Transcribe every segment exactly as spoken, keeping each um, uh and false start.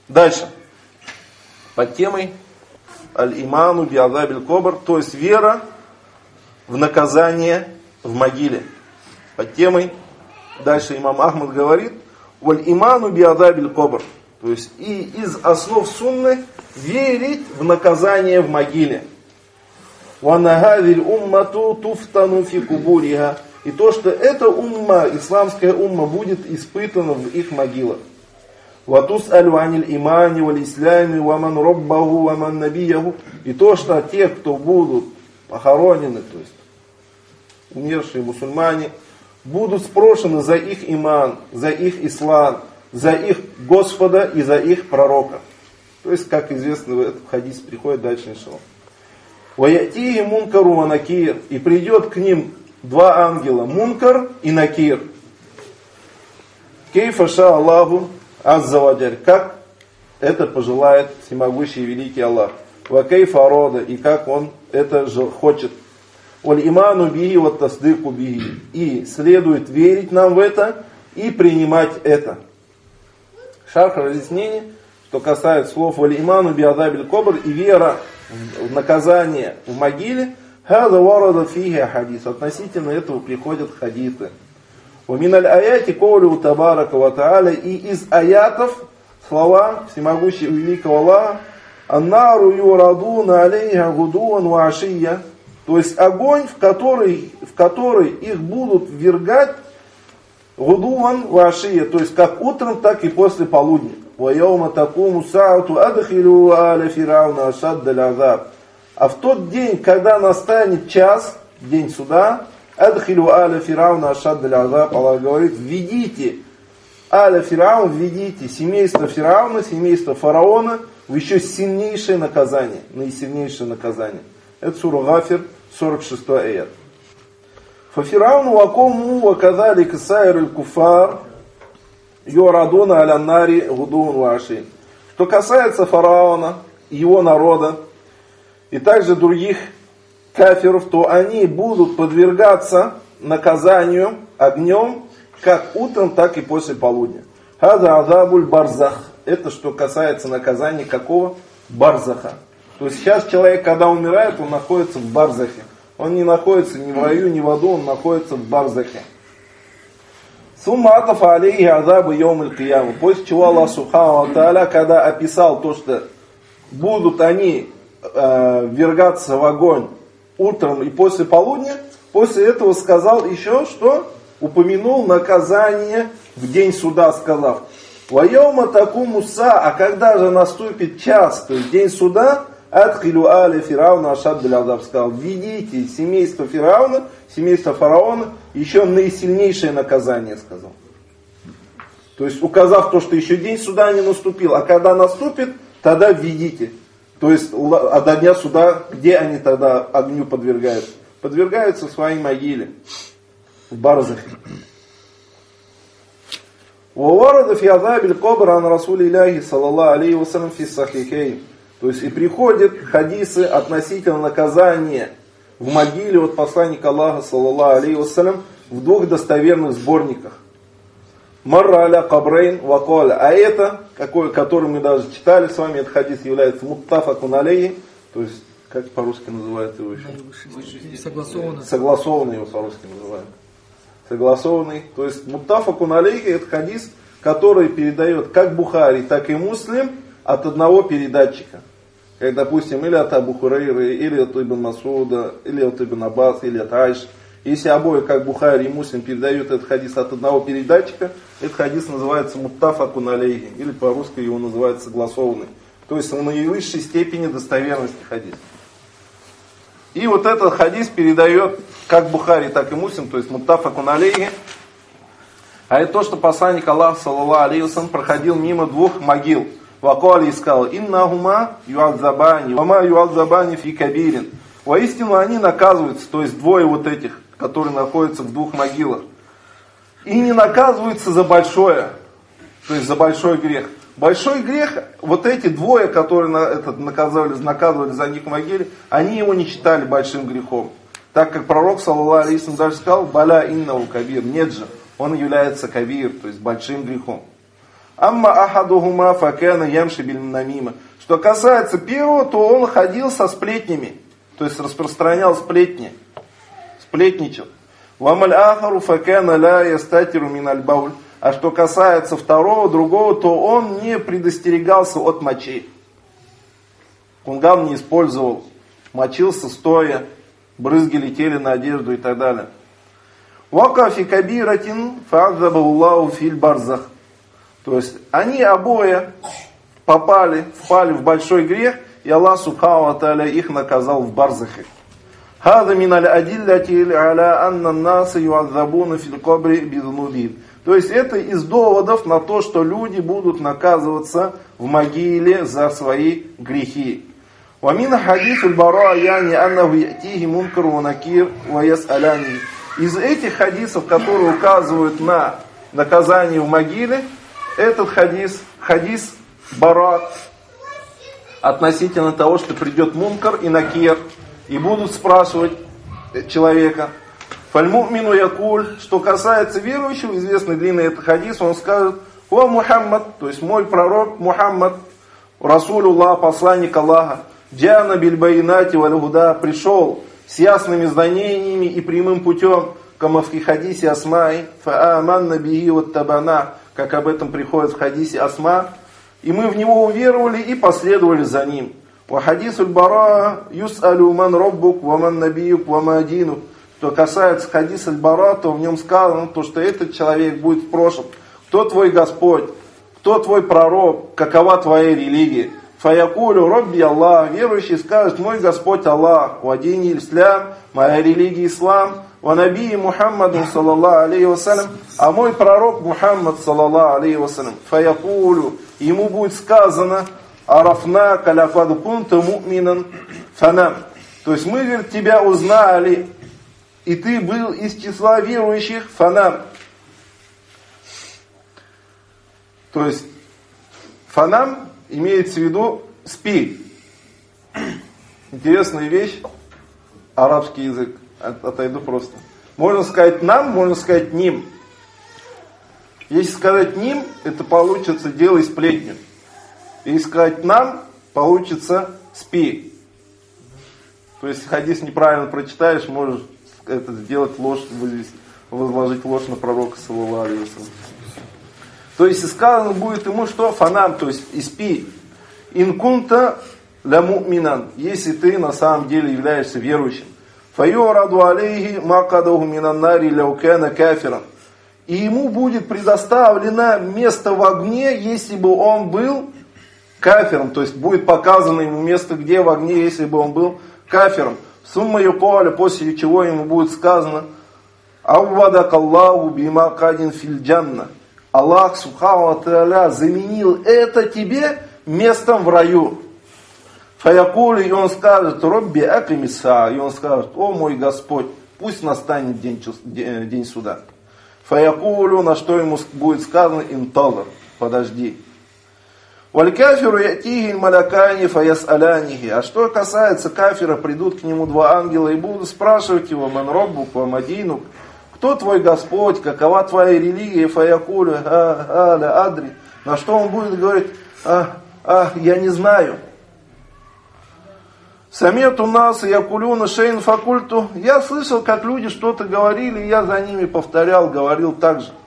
Дальше. Под темой аль-иману би-азабиль кабр, то есть вера в наказание в могиле. Под темой, дальше имам Ахмад говорит, валь-иману би-азабиль кабр, то есть и из основ сунны верить в наказание в могиле. Ванахавиль уммату туфтану фи кубуриха, и то, что эта умма, исламская умма, будет испытана в их могилах. Ватус аль-ваниль имани валь-ислями ваман роббаху ваман набияху, и то, что те, кто будут похоронены, то есть умершие мусульмане, будут спрошены за их иман, за их ислам, за их Господа и за их пророка. То есть, как известно, в этом хадисе приходит дальше иншаллах. Ваятии мункару ва накир, и придет к ним два ангела, мункар и накир. Кейфа ша Аллаху азза ва джаль, как это пожелает всемогущий и великий Аллах. Ва кейфа арода, и как он это хочет. Валь иману бихи ва тасдыку бихи, и следует верить нам в это и принимать это. Шарх разъяснение, что касается слов валь иману би азабиль кабр, и вера в наказание в могиле, хаза варада фиха хадис, относительно этого приходят хадисы. Ваминаль аяти коулю табарака ва тааля, и из аятов слова всемогущего великого Аллаха, аннару юрадуна алейха гудуан ва ашия, то есть огонь, в который, в который их будут ввергать гудуан ва ашия, то есть как утром, так и после полудня. وَيَوْمَ تَقُومُ سَاعَةُ أَدْخِلُوا آلَ فِرْعَوْنَ أَشَدَّ الْعَذَابِ. А в тот день, когда настанет час, день суда, أَدْخِلُوا آلَ فِرْعَوْنَ أَشَدَّ الْعَذَابِ, Аллах говорит, введите, аля Фир'аун, введите семейство Фир'ауна, семейство фараона в еще сильнейшее наказание, наисильнейшее наказание. Это сура Гафир, сорок шестой аят. فَفِرْعَوْنُ وَقَوْمُهُ وَكَذَلِكَ سَائِرُ الْكُفَّارِ Йорадуна аля-нари гудун ваши. Что касается фараона, его народа и также других кафиров, то они будут подвергаться наказанию огнем как утром, так и после полудня. Хаза азабуль барзах. Это что касается наказания какого? Барзаха. То есть сейчас человек, когда умирает, он находится в барзахе. Он не находится ни в раю, ни в аду, он находится в барзахе. Сумма атафа алейхи азабу йом аль-кияму. После чего Аллах Субхану ва Тааля, когда описал то, что будут они э, ввергаться в огонь утром и после полудня, после этого сказал еще, что упомянул наказание в день суда, сказав: «Ва йома такуму са», а когда же наступит час, то есть день суда, «Адхилю аля фирауна ашаддаль азаб», сказал: «Введите семейство Фирауна, семейство фараона, еще наисильнейшее наказание», сказал. То есть указав то, что еще день суда не наступил, а когда наступит, тогда введите. То есть а до дня суда, где они тогда огню подвергаются? Подвергаются в своей могиле, в барзахе. وَوَرَدَ فِي عَذَابِ الْقَبْرِ عَنْ رَسُولِ اللَّهِ صَلَّى اللَّهُ عَلَيْهِ وَسَلَّمَ فِي الصَّحِيحَيْنِ. То есть и приходят хадисы относительно наказания в могиле от посланника Аллаха, саллаллаху алейхи вассалям, в двух достоверных сборниках. Марра аля кабрейн вакаля. А это, какой, который мы даже читали с вами, этот хадис является муттафакун алейхи, то есть, как по-русски называется его еще? Согласованный. Согласованный его по-русски называют. Согласованный. То есть муттафакун алейхи, это хадис, который передает как Бухари, так и Муслим от одного передатчика. Как, допустим, или от Абу Хурайры, или от Ибн Масуда, или от Ибн Аббас, или от Айш. Если обои, как Бухари и Муслим, передают этот хадис от одного передатчика, этот хадис называется муттафакун алейхи, или по-русски его называют согласованный. То есть в наивысшей степени достоверности хадис. И вот этот хадис передает как Бухари, так и Муслим, то есть муттафакун алейхи. А это то, что посланник Аллаха, саллаллаху алейхи вассалям, проходил мимо двух могил. Вакали и сказал: «Иннахума юадзабани, вама юадзабани фи кабирин». Воистину они наказываются, то есть двое вот этих, которые находятся в двух могилах. И не наказываются за большое, то есть за большой грех. Большой грех, вот эти двое, которые на, этот, наказывали, наказывали за них в могиле, они его не считали большим грехом. Так как пророк, саллаллаху алейхи вассалям, даже сказал: «Баля иннаху кабир». Нет же, он является кабир, то есть большим грехом. Амма ахадухума факана ямши бин намима. Что касается первого, то он ходил со сплетнями, то есть распространял сплетни, сплетничал. Вамаль ахару факана ля ястатиру мин аль-бауль. А что касается второго, другого, то он не предостерегался от мочи. Кунган не использовал, мочился стоя, брызги летели на одежду и так далее. Вака фи кабиратин фа'адзабахуллаху филь барзах. То есть они обои попали, впали в большой грех, и Аллах субхану ва тааля их наказал в барзахе. Хаза мин аль-адиллати аля анна ан-наса ю'адзабуна фил кабри бидзунубихим. То есть это из доводов на то, что люди будут наказываться в могиле за свои грехи. ومن حديث البراء يعني أنه يأتيه منكر ونكير ويسألاني. Из этих хадисов, которые указывают на наказание в могиле, этот хадис, хадис Бара, относительно того, что придет мункар и накир, и будут спрашивать человека. Фальмумину якуль, что касается верующего, известный длинный этот хадис, он скажет: «О Мухаммад», то есть мой пророк Мухаммад, Расулуллах, посланник Аллаха, Джана бильбайнати валь-гуда, пришел с ясными знаниями и прямым путем, кама в хадисе Асмай, фа'аманна бихи ваттабана, как об этом приходит в хадисе Асма, и мы в него уверовали и последовали за ним. Ва хадисуль бара юс'алю ман роббук ва ман набиюк ва ма динук. Что касается хадиса аль-бара, то в нем сказано, то, что этот человек будет спрошен: кто твой Господь, кто твой пророк, какова твоя религия. Фаякулю робби Аллах, верующий скажет: мой Господь Аллах, ва дини ислам, моя религия ислам, ва наби Мухаммаду саллаллаху алейхи вассалям, а мой пророк Мухаммад саллаллаху алейхи вассалям. Фаякулю, ему будет сказано: арафна каляфаду кунта му'минан фанам. То есть мы, говорит, тебя узнали, и ты был из числа верующих, фанам. То есть фанам имеется в виду спи. Интересная вещь, арабский язык, отойду просто. Можно сказать нам, можно сказать ним. Если сказать ним, это получится делай сплетню. Если сказать нам, получится спи. То есть хадис неправильно прочитаешь, можешь это сделать ложь, возложить ложь на пророка саллаллаху алейхи вассалям. То есть сказано будет ему что? Фанам, то есть испи. Инкунта ля му'минан, если ты на самом деле являешься верующим. Файюраду алейхи макадаху минаннари ляукана кафиран. И ему будет предоставлено место в огне, если бы он был кафиром. То есть будет показано ему место, где в огне, если бы он был кафиром. Сумма юкаля, после чего ему будет сказано: Аввадак Аллаху бима кадин филь джанна. Аллах субхану ва тааля заменил это тебе местом в раю. Фаякули, и он скажет: Робби акимиса, и он скажет: о мой Господь, пусть настанет день, день суда. Фаякулю, на что ему будет сказано: интазар, подожди. Валь кафиру ятихи малякани фаясалянихи. А что касается кафира, придут к нему два ангела и будут спрашивать его: ман роббук ва мадинук, кто твой Господь, какова твоя религия? Фаякулю а аля адри. На что он будет говорить: а, а, я не знаю. Самету нас якулюна шейн факульту. Я слышал, как люди что-то говорили, и я за ними повторял, говорил так же.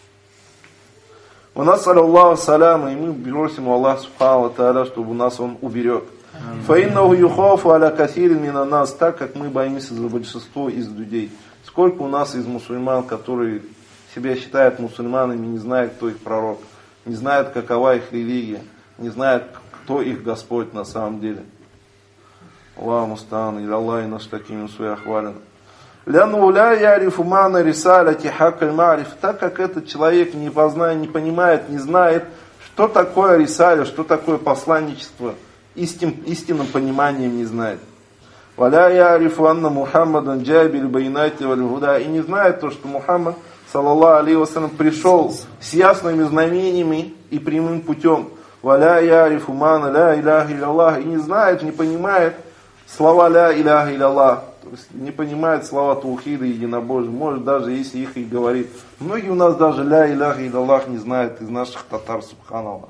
У нас Аллаху саляма, и мы просим Аллаха субхану ва тааля, чтобы нас он уберег. Фаиннаху юхафу аля касирин мина нас, так как мы боимся за большинство из людей. Сколько у нас из мусульман, которые себя считают мусульманами, не знают, кто их пророк, не знают, какова их религия, не знают, кто их Господь на самом деле. Аллаху мустаан, или Аллах и наш такими суяхвален. Ляну ля ярифу мана рисаляти хакаль мариф. Так как этот человек не познает, не понимает, не знает, что такое рисаля, что такое посланничество, истин, истинным пониманием не знает. Валя ярифу анна Мухаммадан джабиль байнати валь гуда. И не знает то, что Мухаммад саллаллаху алейхи вассалям пришел с ясными знамениями и прямым путем. Валя ярифу мана ля иляха илля Аллах. И не знает, не понимает слова ля иляха илля Аллах. То есть не понимает слова таухида и единобожия. Может даже если их и говорит. Многие у нас даже ля иляха илlalлах не знают из наших татар, субханаллах.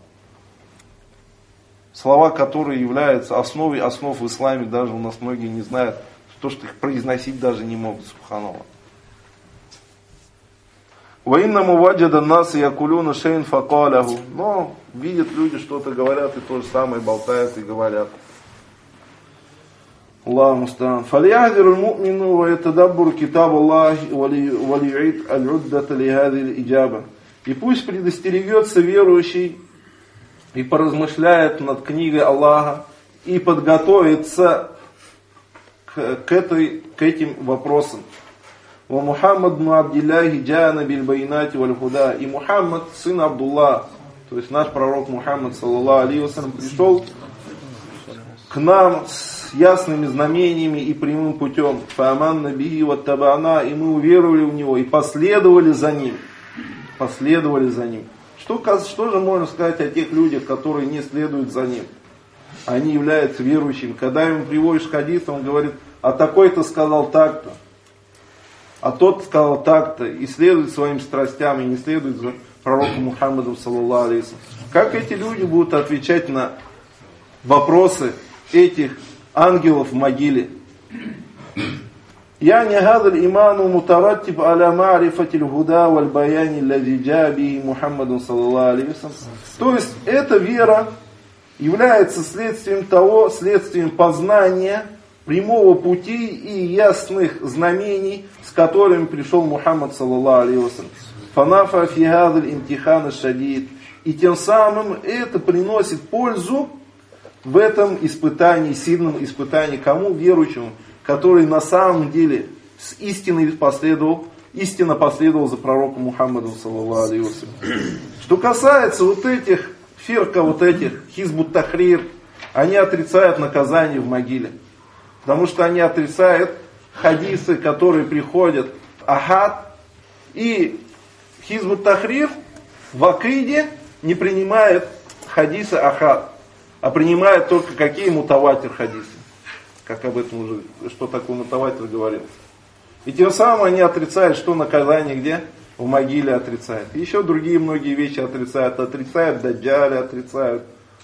Слова, которые являются основой основ в исламе, даже у нас многие не знают. То, что их произносить даже не могут, субханаллах. وَإِنَّمُ وَجَدَ النَّاسِ يَقُولُونَ شَيْءٍ فَقَالَهُ. Но видят люди, что-то говорят, и то же самое болтают и говорят. Аллаху муста'ан. فَلْيَحْذِرُ الْمُؤْمِنُ وَيَتَدَبَّرُ كِتَابَ اللَّهِ وَلْيُعِدْ الْعُدَّةَ لِهَذِهِ الْإِجَابَةِ. И пусть предостерегется верующий и поразмышляет над книгой Аллаха и подготовится к, к, этой, к этим вопросам. Ва Мухаммад бн Абдиллахи джа'ана биль байнати валь худа. И Мухаммад, сын Абдулла, то есть наш пророк Мухаммад, саллаллаху алейхи вассалям, пришел к нам с ясными знамениями и прямым путем. Фааманна бихи ваттаба'на. И мы уверовали в него и последовали за ним. Последовали за ним. Что, что же можно сказать о тех людях, которые не следуют за ним? Они являются верующими. Когда ему приводишь хадис, он говорит, а такой-то сказал так-то. А тот сказал так-то, и следует своим страстям, и не следует за пророком Мухаммадом, саллаллаху алейхи вассалям. Как эти люди будут отвечать на вопросы этих ангелов в могиле? Я не гадал иману мутараттиб аля ма'рифатиль худа валь баяни аллади джа бихи Мухаммадом, саллаллаху алейхи вассалям. То есть, эта вера является следствием того, следствием познания прямого пути и ясных знамений, с которыми пришел Мухаммад, саллаллаху алейхи вассалям. Фанафа фи гадаль имтихан аш-шадид. И тем самым это приносит пользу в этом испытании, сильном испытании, кому? Верующему, который на самом деле с истиной последовал, истинно последовал за пророком Мухаммадом, саллаллаху алейхи вассалям. Что касается вот этих фирка, вот этих хизбут тахрир, они отрицают наказание в могиле. Потому что они отрицают хадисы, которые приходят ахад. И хизбут тахрир в акиде не принимает хадисы ахад, а принимает только какие мутаватир хадисы. Как об этом уже, что такое мутаватир говорил. И тем самым они отрицают, что наказание где? В могиле отрицают. И еще другие многие вещи отрицают. Отрицают даджаля, отрицают.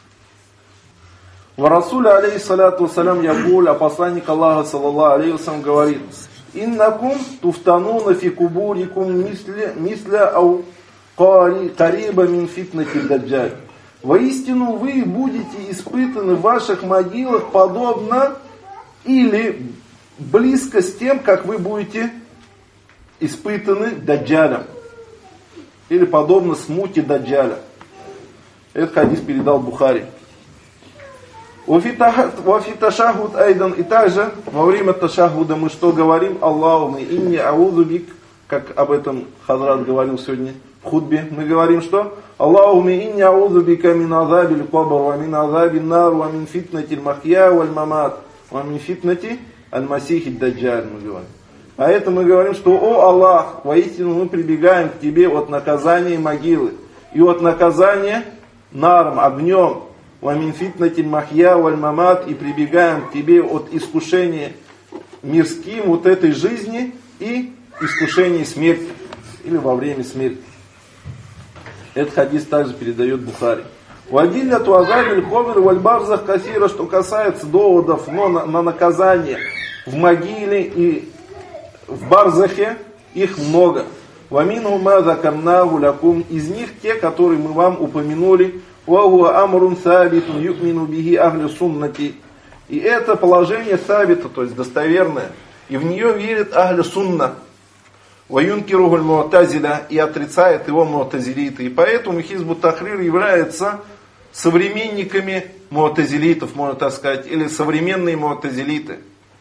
Ва Расуль алейхиссалату вассалям якуль, а посланник Аллаха, саллаллаху алейхи вассалям, говорит: иннакум туфтануна фи кубурикум мисля ау кариба мин фитнати даджаль. Воистину вы будете испытаны в ваших могилах подобно или близко с тем, как вы будете испытаны даджалем. Или подобно смуте даджаля. Этот хадис передал Бухари. Вафи ташахуд айдан. И также во время ташахуда мы что говорим? Аллахума инни аузу бик, как об этом Хазрат говорил сегодня в хутбе. Мы говорим что? Аллахума инни аузу бика мин азабиль кабр, ва мин азабин нар, ва мин фитнати аль-махья валь мамат, ва мин фитнати аль-масихи даджаль. Мы говорим. А это мы говорим, что о Аллах, воистину мы прибегаем к тебе от наказания могилы и от наказания наром, огнем. Вамин фитнатин махья валь мамат, и прибегаем к тебе от искушения мирским вот этой жизни и искушения смерти, или во время смерти. Этот хадис также передает Бухари. Вадилля туазабиль ховер валь барзах касира, что касается доводов но на, на наказание в могиле и в барзахе, их много. Вамину ма закарнаху лякум, из них те, которые мы вам упомянули. Вахуа амрун сабитун юкмину бихи ахли суннати. И это положение сабита, то есть достоверное, и в нее верит ахли сунна. Ваюнкирухуль муатазиля, и отрицает его муатазилиты. И поэтому хизбут тахрир является современниками муатазилитов, можно так сказать, или современные муатазилиты.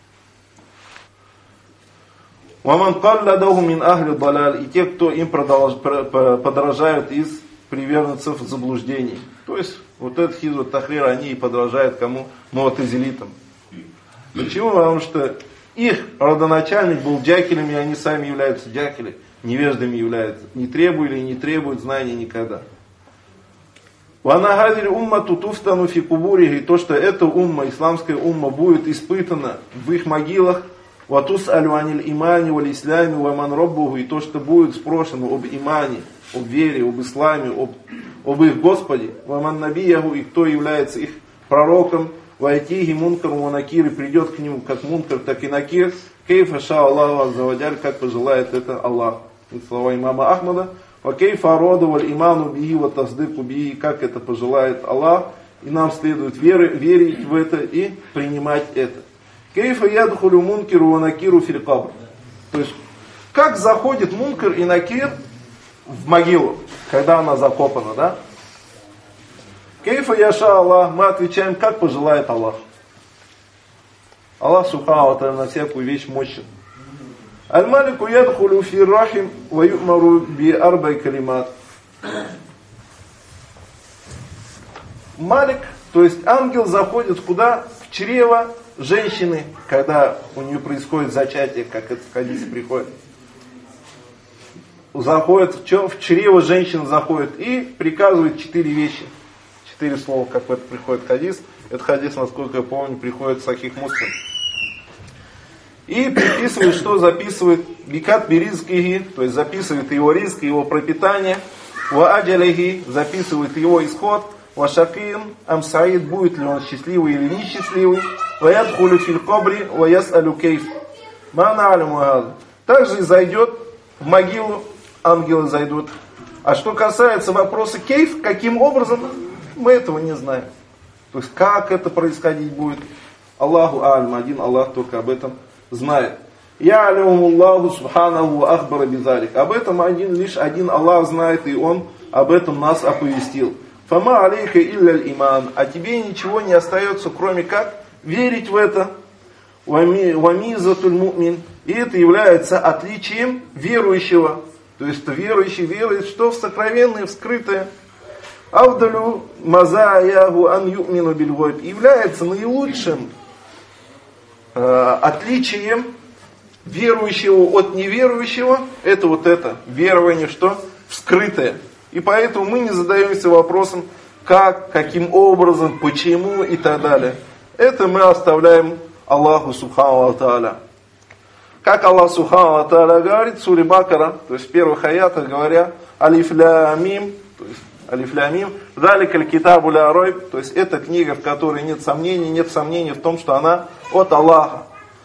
Ваман калладаху мин ахли даляль, и те, кто им подражают из приверженцев заблуждений. То есть, вот этот хизбут тахрир, они и подражают кому? Муатазилитам. Почему? Потому что их родоначальник был джакилем, и они сами являются джакили, невеждами являются. Не требовали и не требуют знаний никогда. Ванагадиль умма тутуфтану фи кубурихи, то, что эта умма, исламская умма, будет испытана в их могилах. «Ватус'алю аниль имани валь ислами ва ман раббуху», и то, что будет спрошено об имане, об вере, об исламе, об, об их Господе, «ва ман набияху», и кто является их пророком, «вайтихи мункар ва накир», и придет к нему как мункар, так и накир, «кейфа ша Аллаху азза ва джаль», как пожелает это Аллах. Это слова имама Ахмада. «Ва кейфа рода валь иману бихи ва таздыку бихи», как это пожелает Аллах, и нам следует веры, верить в это и принимать это. Кейфа ядхулю мункиру ва накиру фил кабр. То есть, как заходит мункар и накир в могилу, когда она закопана, да? Кейфа яша Аллах, мы отвечаем, как пожелает Аллах. Аллах субхану ва тааля на всякую вещь мощен. Аль-малику ядхулю фи рахим ва ю'мару би арбай калимат. Малик, то есть ангел, заходит куда? В чрево женщины, когда у нее происходит зачатие, как это в хадисе приходит. Заходит в, чем? В чрево женщины заходит и приказывает четыре вещи. Четыре слова, как в это приходит хадис. Этот хадис, насколько я помню, приходит в Сахих Муслим. И приписывает, что записывает бикат биризкихи, то есть записывает его риск, его пропитание. Ва аджалихи, записывает его исход. Ва шакин ам саид, будет ли он счастливый или несчастливый. Ва ядхулю фил кабри ва яс'алю кейф. Ма на'аляму хаза. Также зайдет в могилу, ангелы зайдут. А что касается вопроса кейф, каким образом, мы этого не знаем. То есть как это происходить будет, Аллаху алям, один Аллах только об этом знает. Я алямуллаху субханаху ахбара бизалик. Об этом один, лишь один Аллах знает, и Он об этом нас оповестил. Фама алейка илля иман. А тебе ничего не остается, кроме как верить в это. Вамизатуль му'мин. И это является отличием верующего. То есть верующий верует, что в сокровенное, в скрытое. Авдалю мазаяху ан ю'мину биль гойб. Является наилучшим э, отличием верующего от неверующего. Это вот это верование, что в скрытое. И поэтому мы не задаемся вопросом, как, каким образом, почему и так далее. Это мы оставляем Аллаху субхану ва тааля. Как Аллах субхану ва тааля говорит в суре Бакара, то есть в первых аятах, говоря, алиф ля мим, то есть алиф ля мим, заликаль китабу ля райб, то есть это книга, в которой нет сомнений, нет сомнений в том, что она от Аллаха.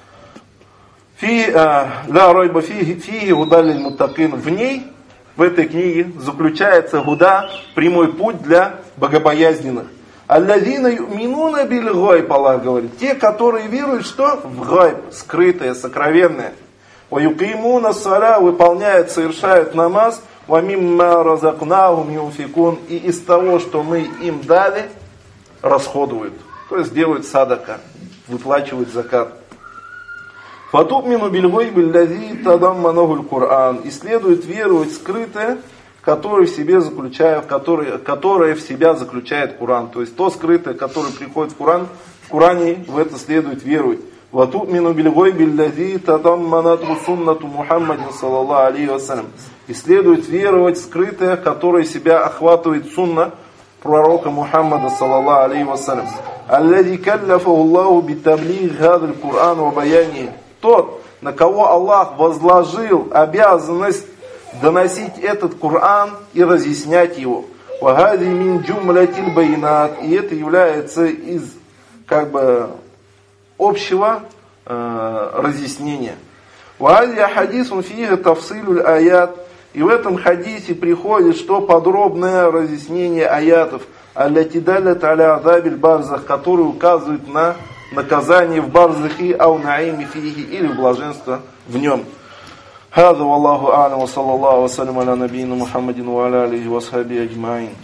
Фи ля райба фиги фиги гудалиль муттакин. В ней, в этой книге, заключается гуда, прямой путь для богобоязненных. Аллазина ю'минуна биль гайб, Аллах говорит, те, которые веруют, что? В гайб, скрытое, сокровенное. Ва юкимуна ссаля, выполняют, совершают намаз, ва мимма разакнахум юнфикун, и из того, что мы им дали, расходуют. То есть делают садака, выплачивают закат. Фатумину биль гайб аллази тадамманаху аль-Кур'ан. И следует веровать в скрытое, которое в себе заключает, которое, которое в себя заключает Коран. То есть то скрытое, которое приходит в Коран, в Коране в это следует веровать. Ватумину биль гайб аллази тадамманату суннату Мухаммадин саллаллаху алейхи вассалям. И следует веровать в скрытое, которое себя охватывает сунна пророка Мухаммада саллаллаху алейхи вассалям. Аллази калляфаху Аллаху битаблиг гадаль Кур'ан ва баяни. Тот, на кого Аллах возложил обязанность доносить этот Коран и разъяснять его. Вагади мин джумлятиль байнат. И это является из как бы общего э, разъяснения. Вагади хадисун фига тафсилюль аят. И в этом хадисе приходит, что подробное разъяснение аятов, алляти далят аля азабиль барзах, которые указывают на наказание в барзахи, ау наими фиги, или в блаженство в нем. هذا والله أعلم وصلى الله وسلم على نبينا محمد وعلى آله وصحبه أجمعين.